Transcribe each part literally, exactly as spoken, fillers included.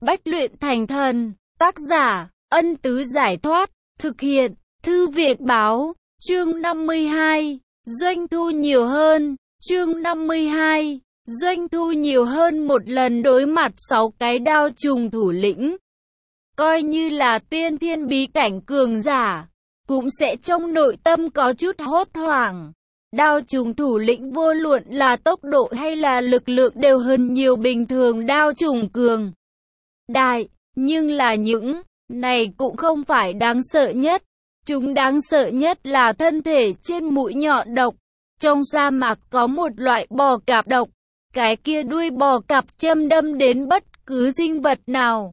Bách luyện thành thần. Tác giả, Ân Tứ Giải Thoát. Thực hiện, Thư Viện Báo. Chương năm mươi hai. Doanh thu nhiều hơn. Chương năm mươi hai. Doanh thu nhiều hơn một lần đối mặt sáu cái đao trùng thủ lĩnh. Coi như là tiên thiên bí cảnh cường giả, cũng sẽ trong nội tâm có chút hốt hoảng. Đao trùng thủ lĩnh vô luận là tốc độ hay là lực lượng đều hơn nhiều bình thường đao trùng cường đại, nhưng là những này cũng không phải đáng sợ nhất. Chúng đáng sợ nhất là thân thể trên mũi nhọn độc. Trong sa mạc có một loại bò cạp độc, cái kia đuôi bò cạp châm đâm đến bất cứ sinh vật nào,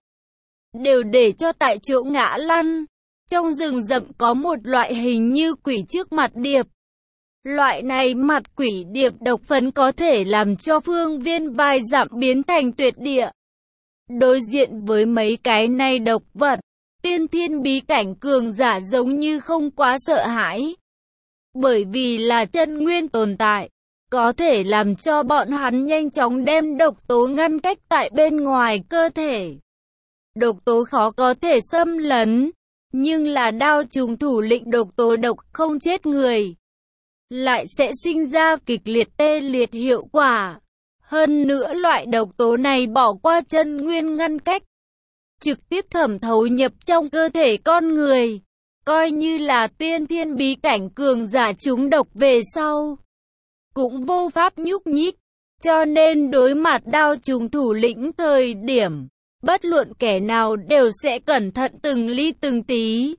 đều để cho tại chỗ ngã lăn. Trong rừng rậm có một loại hình như quỷ trước mặt điệp. Loại này mặt quỷ điệp độc phấn có thể làm cho phương viên vài dặm biến thành tuyệt địa. Đối diện với mấy cái này độc vật, tiên thiên bí cảnh cường giả giống như không quá sợ hãi. Bởi vì là chân nguyên tồn tại, có thể làm cho bọn hắn nhanh chóng đem độc tố ngăn cách tại bên ngoài cơ thể. Độc tố khó có thể xâm lấn, nhưng là đao trùng thủ lĩnh độc tố độc không chết người, lại sẽ sinh ra kịch liệt tê liệt hiệu quả. Hơn nữa loại độc tố này bỏ qua chân nguyên ngăn cách, trực tiếp thẩm thấu nhập trong cơ thể con người. Coi như là tiên thiên bí cảnh cường giả trúng độc về sau, cũng vô pháp nhúc nhích. Cho nên đối mặt đao trùng thủ lĩnh thời điểm, bất luận kẻ nào đều sẽ cẩn thận từng ly từng tí.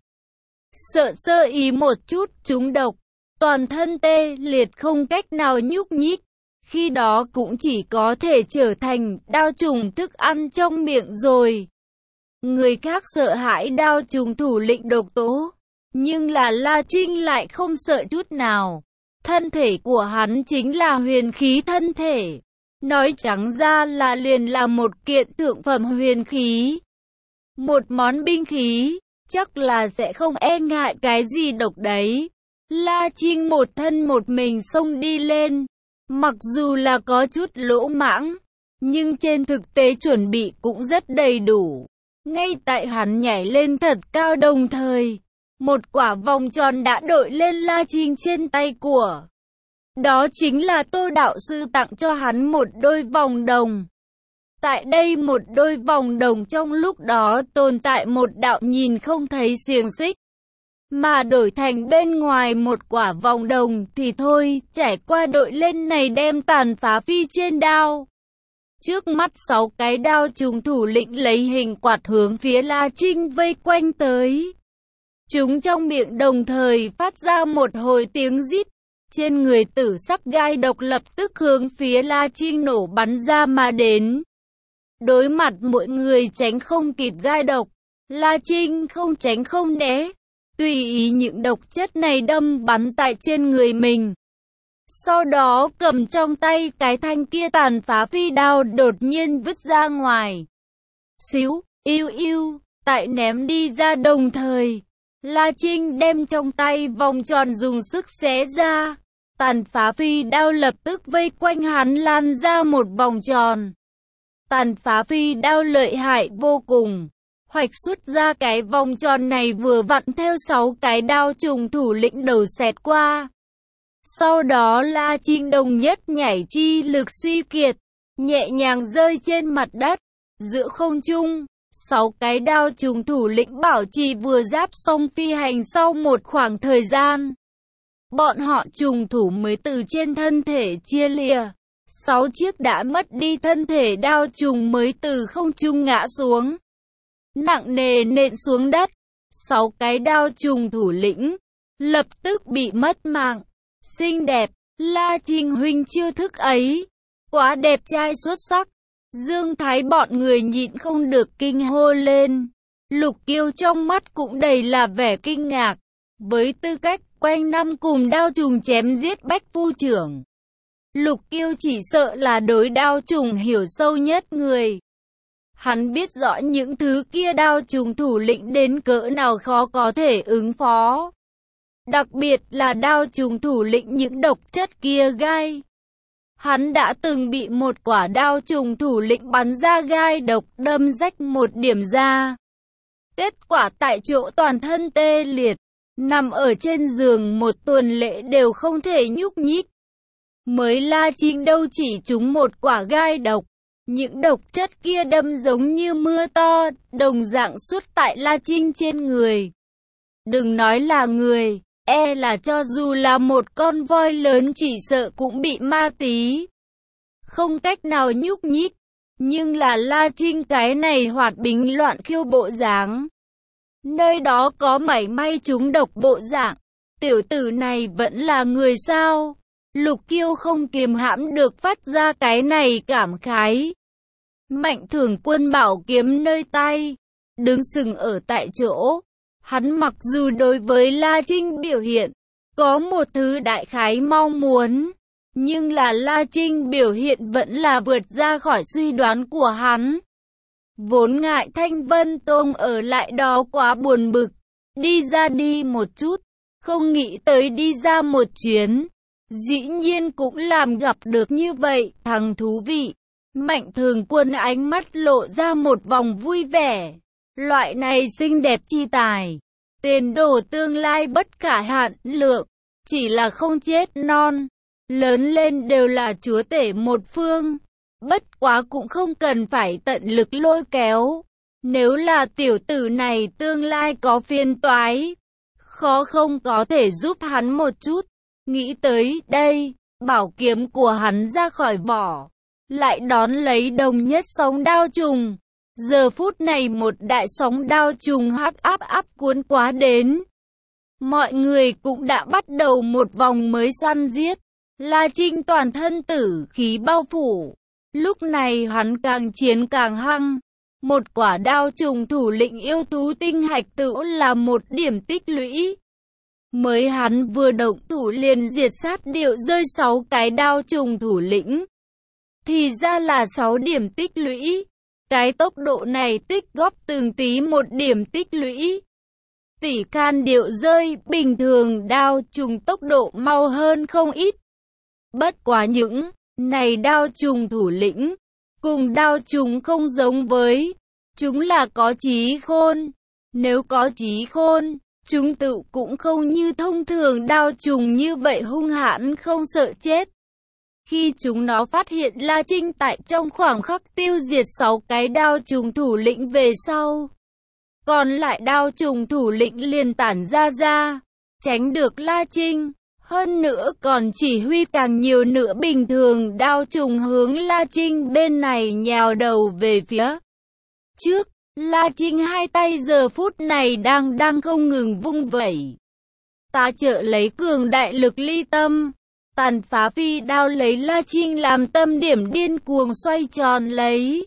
Sợ sơ ý một chút trúng độc, toàn thân tê liệt không cách nào nhúc nhích. Khi đó cũng chỉ có thể trở thành đao trùng thức ăn trong miệng rồi. Người khác sợ hãi đao trùng thủ lĩnh độc tố, nhưng là La Trinh lại không sợ chút nào. Thân thể của hắn chính là huyền khí thân thể. Nói trắng ra là liền là một kiện thượng phẩm huyền khí. Một món binh khí, chắc là sẽ không e ngại cái gì độc đấy. La Trinh một thân một mình xông đi lên. Mặc dù là có chút lỗ mãng, nhưng trên thực tế chuẩn bị cũng rất đầy đủ. Ngay tại hắn nhảy lên thật cao đồng thời, một quả vòng tròn đã đội lên La Trinh trên tay của. Đó chính là Tô đạo sư tặng cho hắn một đôi vòng đồng. Tại đây một đôi vòng đồng trong lúc đó tồn tại một đạo nhìn không thấy xiềng xích, mà đổi thành bên ngoài một quả vòng đồng thì thôi, trải qua đội lên này đem tàn phá phi trên đao. Trước mắt sáu cái đao trùng thủ lĩnh lấy hình quạt hướng phía La Trinh vây quanh tới. Chúng trong miệng đồng thời phát ra một hồi tiếng rít. Trên người tử sắc gai độc lập tức hướng phía La Trinh nổ bắn ra mà đến. Đối mặt mọi người tránh không kịp gai độc, La Trinh không tránh không né, tùy ý những độc chất này đâm bắn tại trên người mình. Sau đó cầm trong tay cái thanh kia tàn phá phi đao đột nhiên vứt ra ngoài. Xíu, yêu yêu, tại ném đi ra đồng thời, La Trinh đem trong tay vòng tròn dùng sức xé ra. Tàn phá phi đao lập tức vây quanh hắn lan ra một vòng tròn. Tàn phá phi đao lợi hại vô cùng, hoạch xuất ra cái vòng tròn này vừa vặn theo sáu cái đao trùng thủ lĩnh đầu xẹt qua. Sau đó La Trinh đồng nhất nhảy chi lực suy kiệt, nhẹ nhàng rơi trên mặt đất. Giữa không trung, sáu cái đao trùng thủ lĩnh bảo trì vừa giáp xong phi hành sau một khoảng thời gian. Bọn họ trùng thủ mới từ trên thân thể chia lìa. Sáu chiếc đã mất đi thân thể đao trùng mới từ không trung ngã xuống, nặng nề nện xuống đất. Sáu cái đao trùng thủ lĩnh lập tức bị mất mạng. Xinh đẹp, La Trinh huynh chiêu thức ấy, quá đẹp trai xuất sắc. Dương Thái bọn người nhịn không được kinh hô lên. Lục Kiêu trong mắt cũng đầy là vẻ kinh ngạc. Với tư cách quanh năm cùng đao trùng chém giết bách phu trưởng, Lục Kiêu chỉ sợ là đối đao trùng hiểu sâu nhất người. Hắn biết rõ những thứ kia đao trùng thủ lĩnh đến cỡ nào khó có thể ứng phó. Đặc biệt là đao trùng thủ lĩnh những độc chất kia gai Hắn đã từng bị một quả đao trùng thủ lĩnh bắn ra gai độc đâm rách một điểm da. Kết quả tại chỗ toàn thân tê liệt, nằm ở trên giường một tuần lễ đều không thể nhúc nhích. Mới La Trinh đâu chỉ trúng một quả gai độc, những độc chất kia đâm giống như mưa to, đồng dạng suốt tại La Trinh trên người. Đừng nói là người, e là cho dù là một con voi lớn chỉ sợ cũng bị ma tí. Không cách nào nhúc nhích, nhưng là La Trinh cái này hoạt bính loạn khiêu bộ dáng. Nơi đó có mảy may trúng độc bộ dạng, tiểu tử này vẫn là người sao? Lục Kiêu không kiềm hãm được phát ra cái này cảm khái. Mạnh Thường Quân bảo kiếm nơi tay, đứng sừng ở tại chỗ. Hắn mặc dù đối với La Trinh biểu hiện có một thứ đại khái mong muốn, nhưng là La Trinh biểu hiện vẫn là vượt ra khỏi suy đoán của hắn. Vốn ngại Thanh Vân Tông ở lại đó quá buồn bực, đi ra đi một chút, không nghĩ tới đi ra một chuyến. Dĩ nhiên cũng làm gặp được như vậy, thằng thú vị. Mạnh Thường Quân ánh mắt lộ ra một vòng vui vẻ. Loại này xinh đẹp chi tài, tiền đồ tương lai bất khả hạn lượng, chỉ là không chết non, lớn lên đều là chúa tể một phương. Bất quá cũng không cần phải tận lực lôi kéo. Nếu là tiểu tử này tương lai có phiền toái, khó không có thể giúp hắn một chút. Nghĩ tới đây, bảo kiếm của hắn ra khỏi vỏ, lại đón lấy đồng nhất sóng đao trùng. Giờ phút này một đại sóng đao trùng hắc áp áp cuốn quá đến. Mọi người cũng đã bắt đầu một vòng mới săn giết. La Trinh toàn thân tử khí bao phủ. Lúc này hắn càng chiến càng hăng. Một quả đao trùng thủ lĩnh yêu thú tinh hạch tựu là một điểm tích lũy. Mới hắn vừa động thủ liền diệt sát điệu rơi sáu cái đao trùng thủ lĩnh. Thì ra là sáu điểm tích lũy. Cái tốc độ này tích góp từng tí một điểm tích lũy. Tỷ can điệu rơi, bình thường đao trùng tốc độ mau hơn không ít. Bất quá những này đao trùng thủ lĩnh, cùng đao trùng không giống với, chúng là có trí khôn. Nếu có trí khôn, chúng tự cũng không như thông thường đao trùng như vậy hung hãn không sợ chết. Khi chúng nó phát hiện La Trinh tại trong khoảng khắc tiêu diệt sáu cái đao trùng thủ lĩnh về sau, còn lại đao trùng thủ lĩnh liền tản ra ra, tránh được La Trinh. Hơn nữa còn chỉ huy càng nhiều nữa bình thường đao trùng hướng La Trinh bên này nhào đầu về phía trước. La Trinh hai tay giờ phút này đang đang không ngừng vung vẩy. Ta trợ lấy cường đại lực ly tâm. Tàn phá phi đao lấy La Trinh làm tâm điểm điên cuồng xoay tròn lấy.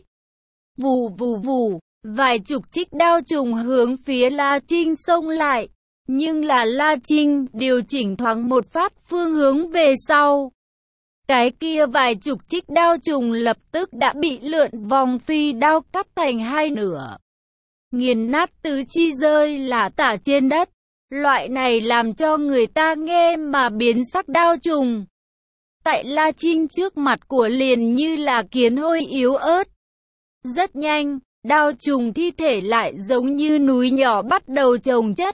Vù vù vù, vài chục trích đao trùng hướng phía La Trinh xông lại. Nhưng là La Trinh điều chỉnh thoáng một phát phương hướng về sau. Cái kia vài chục trích đao trùng lập tức đã bị lượn vòng phi đao cắt thành hai nửa. Nghiền nát tứ chi rơi là tả trên đất. Loại này làm cho người ta nghe mà biến sắc đao trùng. Tại La Trinh trước mặt của liền như là kiến hôi yếu ớt. Rất nhanh, đao trùng thi thể lại giống như núi nhỏ bắt đầu chồng chất.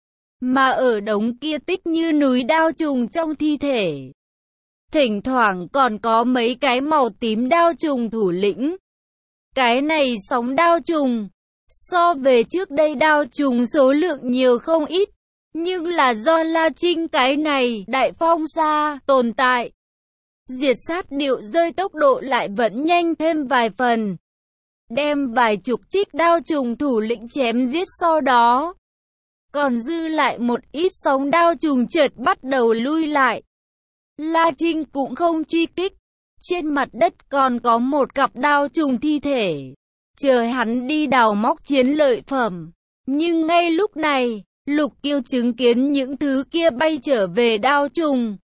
Mà ở đống kia tích như núi đao trùng trong thi thể. Thỉnh thoảng còn có mấy cái màu tím đao trùng thủ lĩnh. Cái này sóng đao trùng. So về trước đây đao trùng số lượng nhiều không ít. Nhưng là do La Trinh cái này đại phong xa tồn tại. Diệt sát điệu rơi tốc độ lại vẫn nhanh thêm vài phần. Đem vài chục trích đao trùng thủ lĩnh chém giết sau đó. Còn dư lại một ít sóng đao trùng chợt bắt đầu lui lại. La Trinh cũng không truy kích. Trên mặt đất còn có một cặp đao trùng thi thể. Chờ hắn đi đào móc chiến lợi phẩm. Nhưng ngay lúc này, Lục Kiêu chứng kiến những thứ kia bay trở về đao trùng.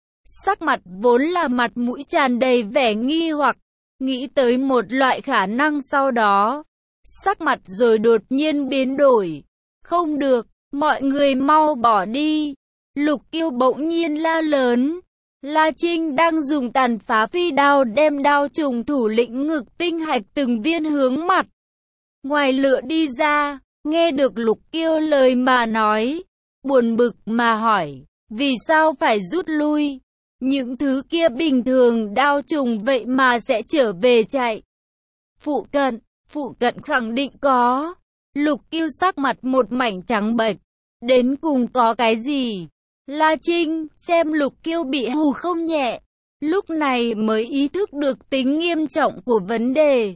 Sắc mặt vốn là mặt mũi tràn đầy vẻ nghi hoặc, nghĩ tới một loại khả năng sau đó. Sắc mặt rồi đột nhiên biến đổi. Không được, mọi người mau bỏ đi. Lục Kiêu bỗng nhiên la lớn. La Trinh đang dùng tàn phá phi đao đem đao trùng thủ lĩnh ngực tinh hạch từng viên hướng mặt ngoài lửa đi ra, nghe được Lục Kiêu lời mà nói, buồn bực mà hỏi, vì sao phải rút lui? Những thứ kia bình thường đao trùng vậy mà sẽ trở về chạy. Phụ cận, phụ cận khẳng định có. Lục Kiêu sắc mặt một mảnh trắng bệch, đến cùng có cái gì? La Trinh xem Lục Kiêu bị hù không nhẹ, lúc này mới ý thức được tính nghiêm trọng của vấn đề.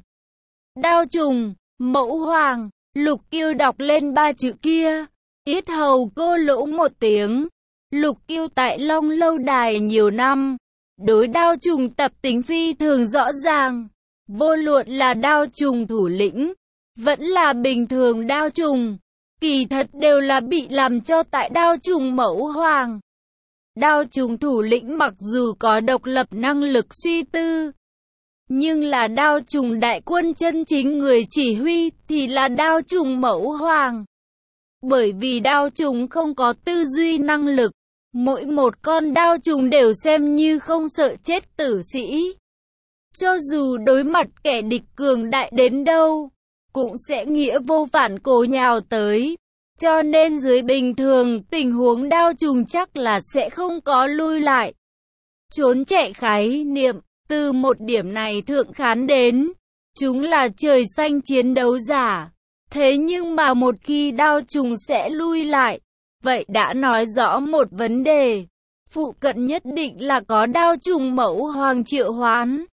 Đao trùng, mẫu hoàng, Lục Kiêu đọc lên ba chữ kia, yết hầu cô lỗ một tiếng. Lục Kiêu tại Long Lâu Đài nhiều năm, đối đao trùng tập tính phi thường rõ ràng, vô luận là đao trùng thủ lĩnh, vẫn là bình thường đao trùng, kỳ thật đều là bị làm cho tại đao trùng mẫu hoàng. Đao trùng thủ lĩnh mặc dù có độc lập năng lực suy tư, nhưng là đao trùng đại quân chân chính người chỉ huy thì là đao trùng mẫu hoàng. Bởi vì đao trùng không có tư duy năng lực, mỗi một con đao trùng đều xem như không sợ chết tử sĩ. Cho dù đối mặt kẻ địch cường đại đến đâu, cũng sẽ nghĩa vô phản cố nhào tới. Cho nên dưới bình thường tình huống đao trùng chắc là sẽ không có lui lại, trốn chạy khái niệm. Từ một điểm này thượng khán đến, chúng là trời xanh chiến đấu giả. Thế nhưng mà một khi đao trùng sẽ lui lại, vậy đã nói rõ một vấn đề. Phụ cận nhất định là có đao trùng mẫu hoàng triệu hoán.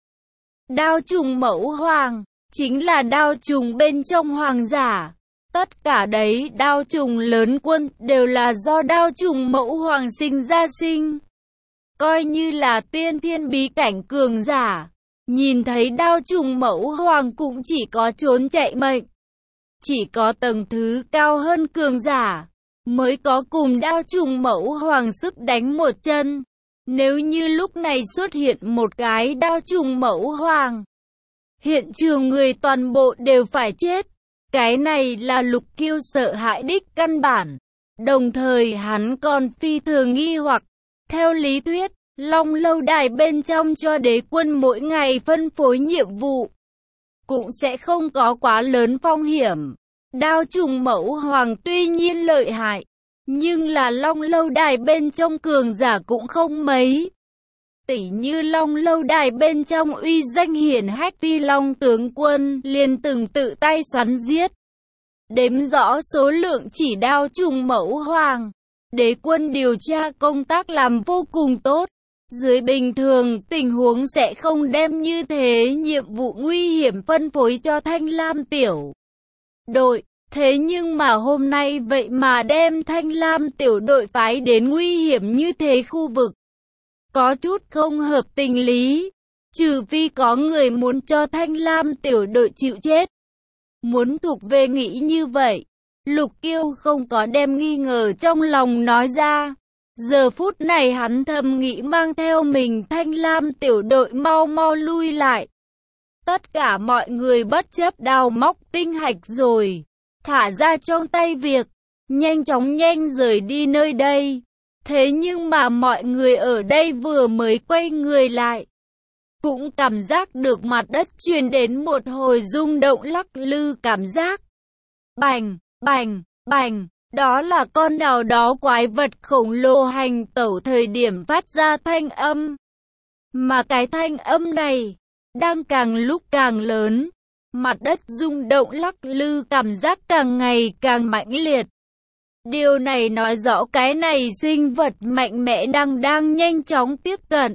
Đao trùng mẫu hoàng, chính là đao trùng bên trong hoàng giả. Tất cả đấy đao trùng lớn quân đều là do đao trùng mẫu hoàng sinh ra sinh. Coi như là tiên thiên bí cảnh cường giả, nhìn thấy đao trùng mẫu hoàng cũng chỉ có trốn chạy mệnh. Chỉ có tầng thứ cao hơn cường giả, mới có cùng đao trùng mẫu hoàng sức đánh một chân. Nếu như lúc này xuất hiện một cái đao trùng mẫu hoàng, hiện trường người toàn bộ đều phải chết. Cái này là Lục Kiêu sợ hãi đích căn bản. Đồng thời hắn còn phi thường nghi hoặc, theo lý thuyết, Long Lâu Đài bên trong cho đế quân mỗi ngày phân phối nhiệm vụ, cũng sẽ không có quá lớn phong hiểm. Đao trùng mẫu hoàng tuy nhiên lợi hại, nhưng là Long Lâu Đài bên trong cường giả cũng không mấy. Tỉ như Long Lâu Đài bên trong uy danh hiển hách Phi Long tướng quân liền từng tự tay xoắn giết, đếm rõ số lượng chỉ đao trùng mẫu hoàng. Đế quân điều tra công tác làm vô cùng tốt. Dưới bình thường tình huống sẽ không đem như thế nhiệm vụ nguy hiểm phân phối cho Thanh Lam tiểu đội. Thế nhưng mà hôm nay vậy mà đem Thanh Lam tiểu đội phái đến nguy hiểm như thế khu vực. Có chút không hợp tình lý. Trừ phi có người muốn cho Thanh Lam tiểu đội chịu chết. Muốn thuộc về nghĩ như vậy, Lục Kiêu không có đem nghi ngờ trong lòng nói ra. Giờ phút này hắn thầm nghĩ mang theo mình Thanh Lam tiểu đội mau mau lui lại. Tất cả mọi người bất chấp đào móc tinh hạch rồi, thả ra trong tay việc, nhanh chóng nhanh rời đi nơi đây. Thế nhưng mà mọi người ở đây vừa mới quay người lại, cũng cảm giác được mặt đất truyền đến một hồi rung động lắc lư cảm giác. Bành, bành, bành. Đó là con nào đó quái vật khổng lồ hành tẩu thời điểm phát ra thanh âm. Mà cái thanh âm này, đang càng lúc càng lớn. Mặt đất rung động lắc lư cảm giác càng ngày càng mãnh liệt. Điều này nói rõ cái này sinh vật mạnh mẽ đang đang nhanh chóng tiếp cận.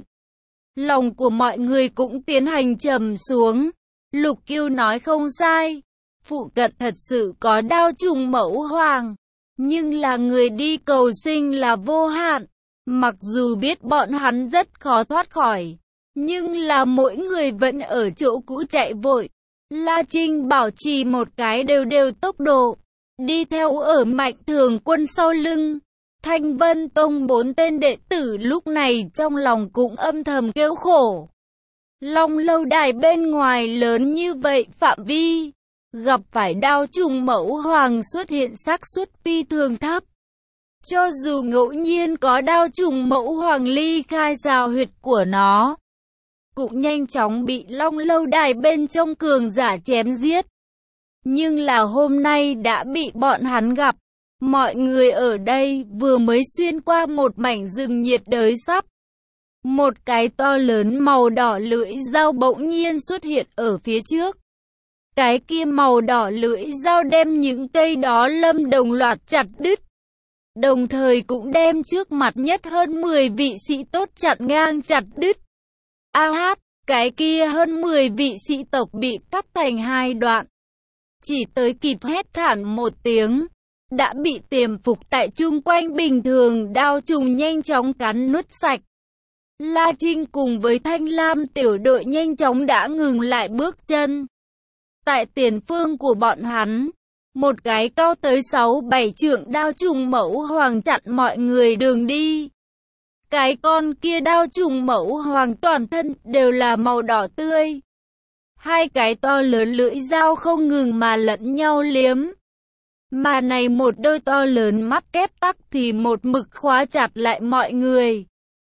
Lòng của mọi người cũng tiến hành trầm xuống. Lục Kiêu nói không sai. Phụ cận thật sự có đao trùng mẫu hoàng. Nhưng là người đi cầu sinh là vô hạn. Mặc dù biết bọn hắn rất khó thoát khỏi, nhưng là mỗi người vẫn ở chỗ cũ chạy vội. La Trinh bảo trì một cái đều đều tốc độ, đi theo ở Mạnh Thường Quân sau lưng. Thanh Vân Tông bốn tên đệ tử lúc này trong lòng cũng âm thầm kêu khổ. Long Lâu Đài bên ngoài lớn như vậy phạm vi, gặp phải đao trùng mẫu hoàng xuất hiện xác suất phi thường thấp. Cho dù ngẫu nhiên có đao trùng mẫu hoàng ly khai rào huyệt của nó, cũng nhanh chóng bị Long Lâu Đài bên trong cường giả chém giết. Nhưng là hôm nay đã bị bọn hắn gặp. Mọi người ở đây vừa mới xuyên qua một mảnh rừng nhiệt đới sắp. Một cái to lớn màu đỏ lưỡi dao bỗng nhiên xuất hiện ở phía trước. Cái kia màu đỏ lưỡi dao đem những cây đó lâm đồng loạt chặt đứt. Đồng thời cũng đem trước mặt nhất hơn mười vị sĩ tốt chặn ngang chặt đứt. A hát, cái kia hơn mười vị sĩ tộc bị cắt thành hai đoạn. Chỉ tới kịp hét thảm một tiếng, đã bị tiềm phục tại chung quanh bình thường đao trùng nhanh chóng cắn nuốt sạch. La Trinh cùng với Thanh Lam tiểu đội nhanh chóng đã ngừng lại bước chân. Tại tiền phương của bọn hắn, một cái cao tới sáu bảy trượng đao trùng mẫu hoàng chặn mọi người đường đi. Cái con kia đao trùng mẫu hoàng toàn thân đều là màu đỏ tươi. Hai cái to lớn lưỡi dao không ngừng mà lẫn nhau liếm. Mà này một đôi to lớn mắt kép tắc thì một mực khóa chặt lại mọi người.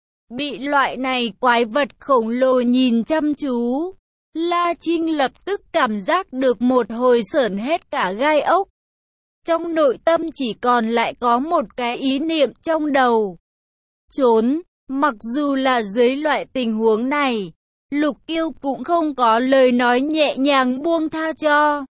Bị loại này quái vật khổng lồ nhìn chăm chú, La Trinh lập tức cảm giác được một hồi sởn hết cả gai ốc. Trong nội tâm chỉ còn lại có một cái ý niệm trong đầu. Trốn, mặc dù là dưới loại tình huống này, Lục Kiêu cũng không có lời nói nhẹ nhàng buông tha cho.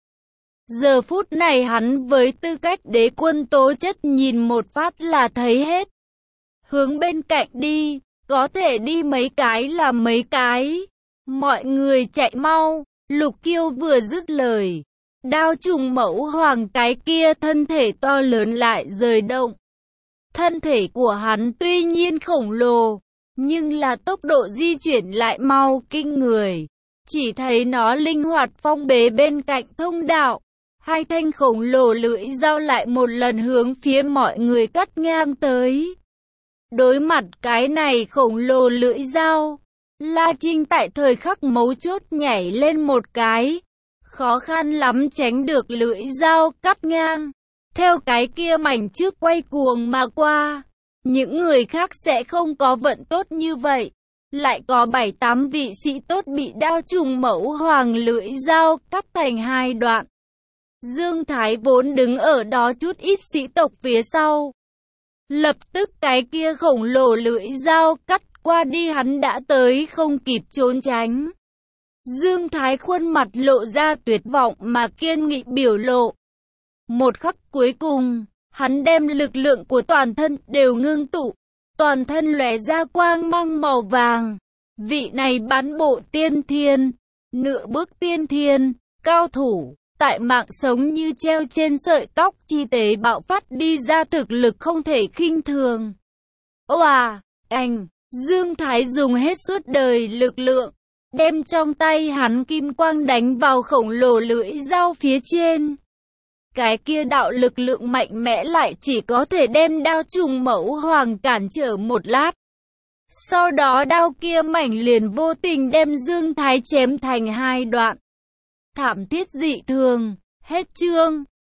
Giờ phút này hắn với tư cách đế quân tố chất nhìn một phát là thấy hết. Hướng bên cạnh đi, có thể đi mấy cái là mấy cái. Mọi người chạy mau, Lục Kiêu vừa dứt lời. Đao trùng mẫu hoàng cái kia thân thể to lớn lại rời động. Thân thể của hắn tuy nhiên khổng lồ, nhưng là tốc độ di chuyển lại mau kinh người. Chỉ thấy nó linh hoạt phong bế bên cạnh thông đạo. Hai thanh khổng lồ lưỡi dao lại một lần hướng phía mọi người cắt ngang tới. Đối mặt cái này khổng lồ lưỡi dao, La Trinh tại thời khắc mấu chốt nhảy lên một cái. Khó khăn lắm tránh được lưỡi dao cắt ngang. Theo cái kia mảnh trước quay cuồng mà qua. Những người khác sẽ không có vận tốt như vậy. Lại có bảy tám vị sĩ tốt bị đao trùng mẫu hoàng lưỡi dao cắt thành hai đoạn. Dương Thái vốn đứng ở đó chút ít sĩ tộc phía sau. Lập tức cái kia khổng lồ lưỡi dao cắt qua đi hắn đã tới không kịp trốn tránh. Dương Thái khuôn mặt lộ ra tuyệt vọng mà kiên nghị biểu lộ. Một khắc cuối cùng, hắn đem lực lượng của toàn thân đều ngưng tụ. Toàn thân lóe ra quang mang màu vàng. Vị này bán bộ tiên thiên, nửa bước tiên thiên, cao thủ. Tại mạng sống như treo trên sợi tóc chi tế bạo phát đi ra thực lực không thể khinh thường. Oà, anh, Dương Thái dùng hết suốt đời lực lượng, đem trong tay hắn kim quang đánh vào khổng lồ lưỡi dao phía trên. Cái kia đạo lực lượng mạnh mẽ lại chỉ có thể đem đao trùng mẫu hoàng cản trở một lát. Sau đó đao kia mảnh liền vô tình đem Dương Thái chém thành hai đoạn. Thảm thiết dị thường, hết chương.